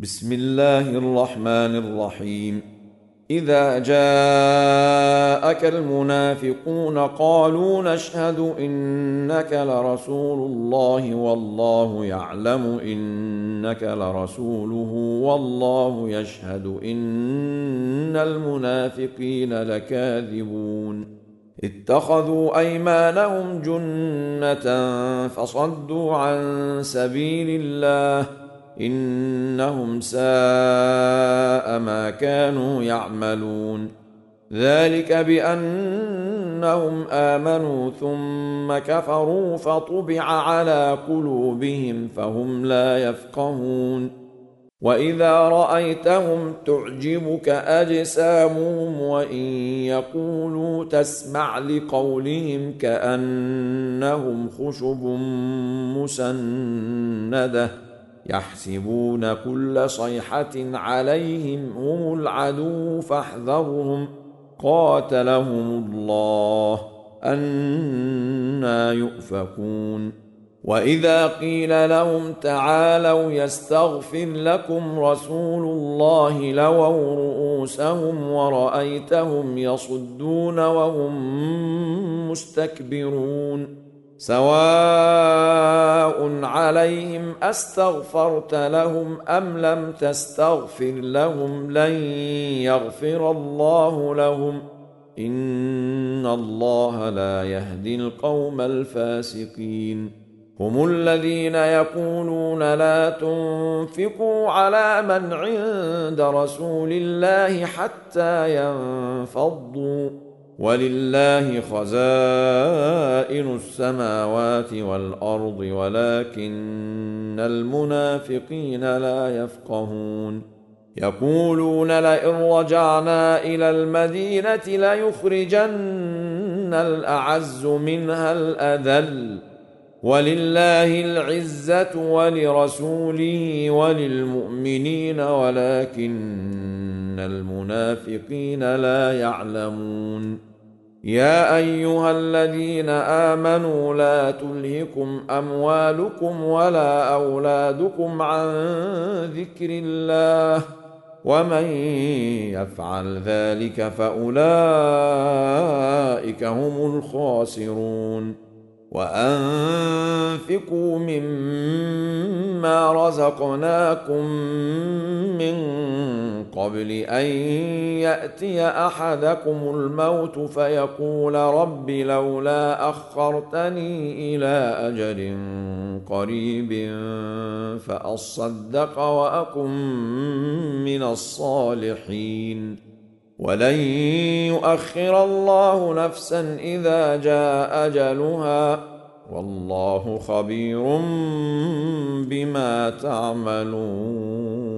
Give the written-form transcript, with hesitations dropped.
بسم الله الرحمن الرحيم. إذا جاءك المنافقون قالوا نشهد إنك لرسول الله والله يعلم إنك لرسوله والله يشهد إن المنافقين لكاذبون. اتخذوا أيمانهم جنة فصدوا عن سبيل الله إنهم ساء ما كانوا يعملون. ذلك بأنهم آمنوا ثم كفروا فطبع على قلوبهم فهم لا يفقهون. وإذا رأيتهم تعجبك أجسامهم وإن يقولوا تسمع لقولهم كأنهم خشب مسندة يحسبون كل صيحة عليهم هم العدو فاحذرهم قاتلهم الله أنى يؤفكون. وإذا قيل لهم تعالوا يستغفر لكم رسول الله لووا رؤوسهم ورأيتهم يصدون وهم مستكبرون. سواء عليهم أستغفرت لهم أم لم تستغفر لهم لن يغفر الله لهم إن الله لا يهدي القوم الفاسقين. هم الذين يقولون لا تنفقوا على من عند رسول الله حتى ينفضوا ولله خزائن السماوات والأرض ولكن المنافقين لا يفقهون. يقولون لئن رجعنا إلى المدينة ليخرجن الأعز منها الأذل ولله العزة ولرسوله وللمؤمنين ولكن المنافقين لا يعلمون. يا أيها الذين آمنوا لا تلهكم أموالكم ولا أولادكم عن ذكر الله ومن يفعل ذلك فأولئك هم الخاسرون. وأنفقوا مما رزقناكم من قبل أن يأتي أحدكم الموت فيقول رب لولا أخرتني إلى أجل قريب فأصدق وأكن من الصالحين. ولن يؤخر الله نفسا إذا جاء أجلها والله خبير بما تعملون.